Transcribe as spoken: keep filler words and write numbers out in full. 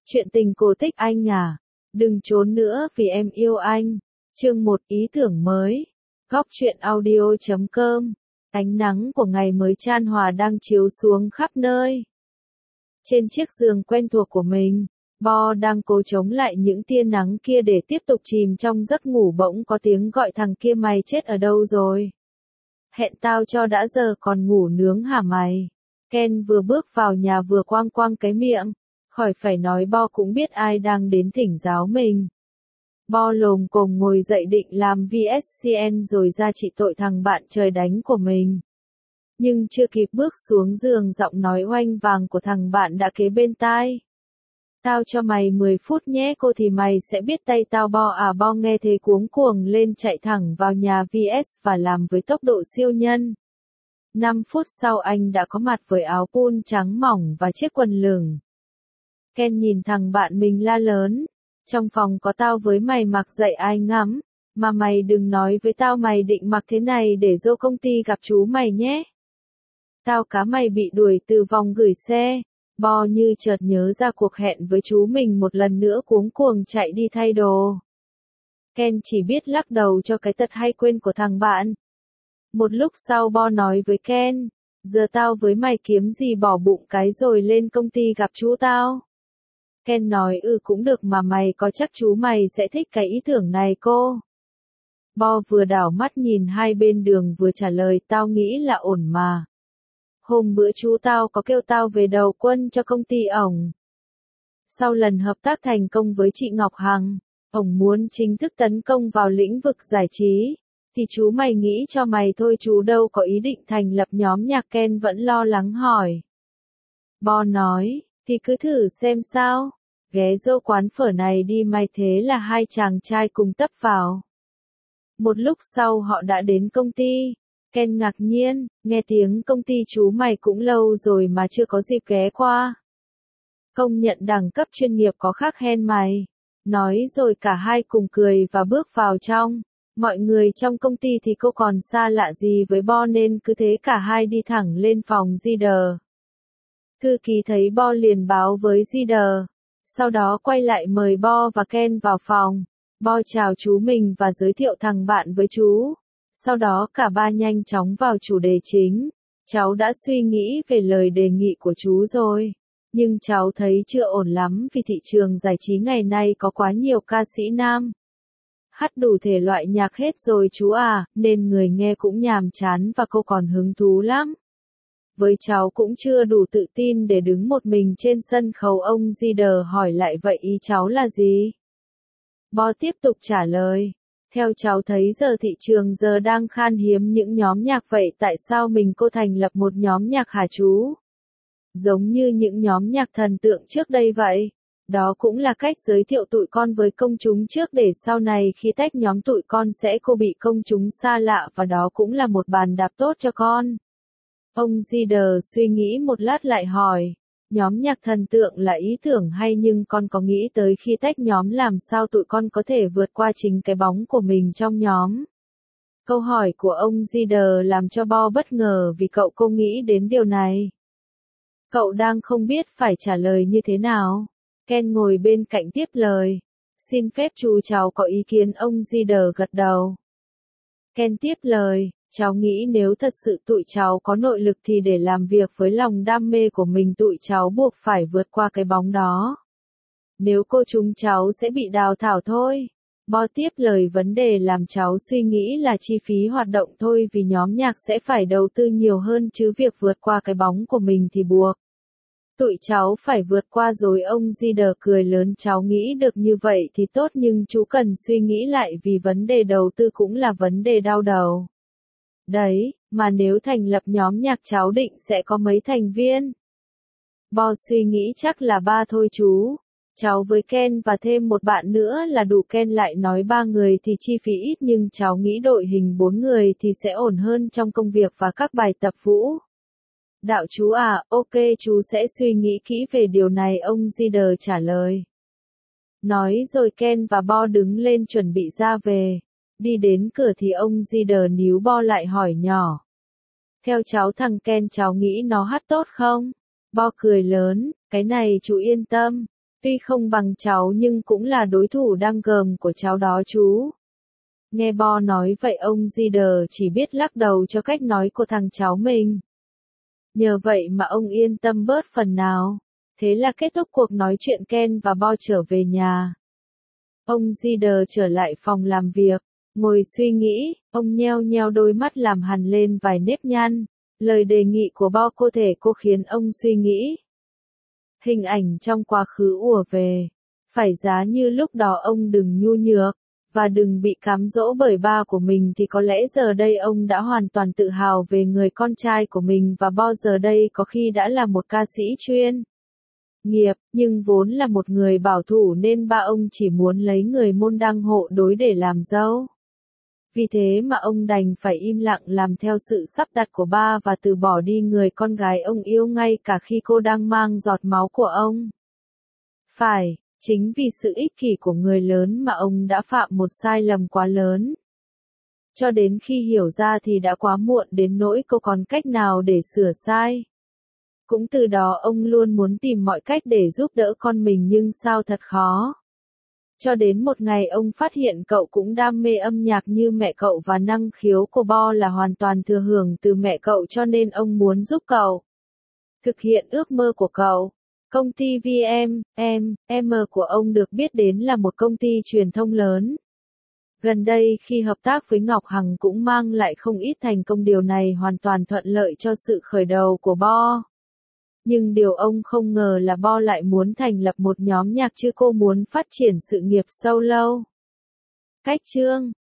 Chuyện tình cổ tích anh à, đừng trốn nữa vì em yêu anh. Chương một ý tưởng mới. Góc truyện audio chấm com. Ánh nắng của ngày mới chan hòa đang chiếu xuống khắp nơi. Trên chiếc giường quen thuộc của mình, Bo đang cố chống lại những tia nắng kia để tiếp tục chìm trong giấc ngủ, bỗng có tiếng gọi: thằng kia mày chết ở đâu rồi? Hẹn tao cho đã giờ còn ngủ nướng hả mày? Ken vừa bước vào nhà vừa quang quang cái miệng. Khỏi phải nói, Bo cũng biết ai đang đến thỉnh giáo mình. Bo lồm cồm ngồi dậy định làm vê ét xê en rồi ra trị tội thằng bạn trời đánh của mình. Nhưng chưa kịp bước xuống giường, giọng nói oanh vàng của thằng bạn đã kế bên tai. Tao cho mày mười phút nhé cô thì mày sẽ biết tay tao. Bo à Bo nghe thế cuống cuồng lên, chạy thẳng vào nhà vê ét và làm với tốc độ siêu nhân. năm phút sau anh đã có mặt với áo pun trắng mỏng và chiếc quần lửng. Ken nhìn thằng bạn mình la lớn: trong phòng có tao với mày mặc dậy ai ngắm, mà mày đừng nói với tao mày định mặc thế này để vô công ty gặp chú mày nhé. Tao cá mày bị đuổi từ vòng gửi xe. Bo như chợt nhớ ra cuộc hẹn với chú mình, một lần nữa cuống cuồng chạy đi thay đồ. Ken chỉ biết lắc đầu cho cái tật hay quên của thằng bạn. Một lúc sau Bo nói với Ken: giờ tao với mày kiếm gì bỏ bụng cái rồi lên công ty gặp chú tao. Ken nói: ừ cũng được, mà mày có chắc chú mày sẽ thích cái ý tưởng này cô? Bo vừa đảo mắt nhìn hai bên đường vừa trả lời: tao nghĩ là ổn mà. Hôm bữa chú tao có kêu tao về đầu quân cho công ty ổng. Sau lần hợp tác thành công với chị Ngọc Hằng, ổng muốn chính thức tấn công vào lĩnh vực giải trí. Thì chú mày nghĩ cho mày thôi, chú đâu có ý định thành lập nhóm nhạc. Ken vẫn lo lắng hỏi. Bo nói: thì cứ thử xem sao. Ghé vô quán phở này đi mày. Thế là hai chàng trai cùng tấp vào. Một lúc sau họ đã đến công ty. Ken ngạc nhiên: nghe tiếng công ty chú mày cũng lâu rồi mà chưa có dịp ghé qua. Công nhận đẳng cấp chuyên nghiệp có khác hen mày. Nói rồi cả hai cùng cười và bước vào trong. Mọi người trong công ty thì cô còn xa lạ gì với Bo nên cứ thế cả hai đi thẳng lên phòng Zider. Thư ký thấy Bo liền báo với Zider. Sau đó quay lại mời Bo và Ken vào phòng. Bo chào chú mình và giới thiệu thằng bạn với chú. Sau đó cả ba nhanh chóng vào chủ đề chính. Cháu đã suy nghĩ về lời đề nghị của chú rồi. Nhưng cháu thấy chưa ổn lắm vì thị trường giải trí ngày nay có quá nhiều ca sĩ nam. Hát đủ thể loại nhạc hết rồi chú à, nên người nghe cũng nhàm chán và cô còn hứng thú lắm. Với cháu cũng chưa đủ tự tin để đứng một mình trên sân khấu. Ông Zider hỏi lại: vậy ý cháu là gì? Bo tiếp tục trả lời: theo cháu thấy giờ thị trường giờ đang khan hiếm những nhóm nhạc, vậy tại sao mình cô thành lập một nhóm nhạc hả chú? Giống như những nhóm nhạc thần tượng trước đây vậy. Đó cũng là cách giới thiệu tụi con với công chúng trước để sau này khi tách nhóm tụi con sẽ cô bị công chúng xa lạ, và đó cũng là một bàn đạp tốt cho con. Ông Zider suy nghĩ một lát lại hỏi: nhóm nhạc thần tượng là ý tưởng hay, nhưng con có nghĩ tới khi tách nhóm làm sao tụi con có thể vượt qua chính cái bóng của mình trong nhóm? Câu hỏi của ông Zider làm cho Bo bất ngờ vì cậu cô nghĩ đến điều này. Cậu đang không biết phải trả lời như thế nào. Ken ngồi bên cạnh tiếp lời: xin phép chú cháu có ý kiến. Ông Zider gật đầu. Ken tiếp lời: cháu nghĩ nếu thật sự tụi cháu có nội lực thì để làm việc với lòng đam mê của mình tụi cháu buộc phải vượt qua cái bóng đó. Nếu cô chúng cháu sẽ bị đào thải thôi. Bo tiếp lời: vấn đề làm cháu suy nghĩ là chi phí hoạt động thôi, vì nhóm nhạc sẽ phải đầu tư nhiều hơn, chứ việc vượt qua cái bóng của mình thì buộc tụi cháu phải vượt qua rồi. Ông Zider cười lớn: cháu nghĩ được như vậy thì tốt, nhưng chú cần suy nghĩ lại vì vấn đề đầu tư cũng là vấn đề đau đầu. Đấy, mà nếu thành lập nhóm nhạc cháu định sẽ có mấy thành viên? Bo suy nghĩ: chắc là ba thôi chú. Cháu với Ken và thêm một bạn nữa là đủ. Ken lại nói: ba người thì chi phí ít, nhưng cháu nghĩ đội hình bốn người thì sẽ ổn hơn trong công việc và các bài tập vũ. Đạo chú à, ok chú sẽ suy nghĩ kỹ về điều này, ông Zider trả lời. Nói rồi Ken và Bo đứng lên chuẩn bị ra về. Đi đến cửa thì ông Zider níu Bo lại hỏi nhỏ: theo cháu thằng Ken cháu nghĩ nó hát tốt không? Bo cười lớn: cái này chú yên tâm. Tuy không bằng cháu nhưng cũng là đối thủ đang gờm của cháu đó chú. Nghe Bo nói vậy ông Zider chỉ biết lắc đầu cho cách nói của thằng cháu mình. Nhờ vậy mà ông yên tâm bớt phần nào. Thế là kết thúc cuộc nói chuyện Ken và Bo trở về nhà. Ông Zider trở lại phòng làm việc, ngồi suy nghĩ, ông nheo nheo đôi mắt làm hằn lên vài nếp nhăn. Lời đề nghị của Bo cô thể cô khiến ông suy nghĩ. Hình ảnh trong quá khứ ùa về. Phải giá như lúc đó ông đừng nhu nhược, và đừng bị cám dỗ bởi ba của mình thì có lẽ giờ đây ông đã hoàn toàn tự hào về người con trai của mình và Bo giờ đây có khi đã là một ca sĩ chuyên nghiệp, nhưng vốn là một người bảo thủ nên ba ông chỉ muốn lấy người môn đăng hộ đối để làm dâu. Vì thế mà ông đành phải im lặng làm theo sự sắp đặt của ba và từ bỏ đi người con gái ông yêu ngay cả khi cô đang mang giọt máu của ông. Phải, chính vì sự ích kỷ của người lớn mà ông đã phạm một sai lầm quá lớn. Cho đến khi hiểu ra thì đã quá muộn đến nỗi cô còn cách nào để sửa sai. Cũng từ đó ông luôn muốn tìm mọi cách để giúp đỡ con mình nhưng sao thật khó. Cho đến một ngày ông phát hiện cậu cũng đam mê âm nhạc như mẹ cậu và năng khiếu của Bo là hoàn toàn thừa hưởng từ mẹ cậu cho nên ông muốn giúp cậu thực hiện ước mơ của cậu. Công ty vê em, em, em của ông được biết đến là một công ty truyền thông lớn. Gần đây khi hợp tác với Ngọc Hằng cũng mang lại không ít thành công, điều này hoàn toàn thuận lợi cho sự khởi đầu của Bo. Nhưng điều ông không ngờ là Bo lại muốn thành lập một nhóm nhạc chứ cô muốn phát triển sự nghiệp solo. Cách chương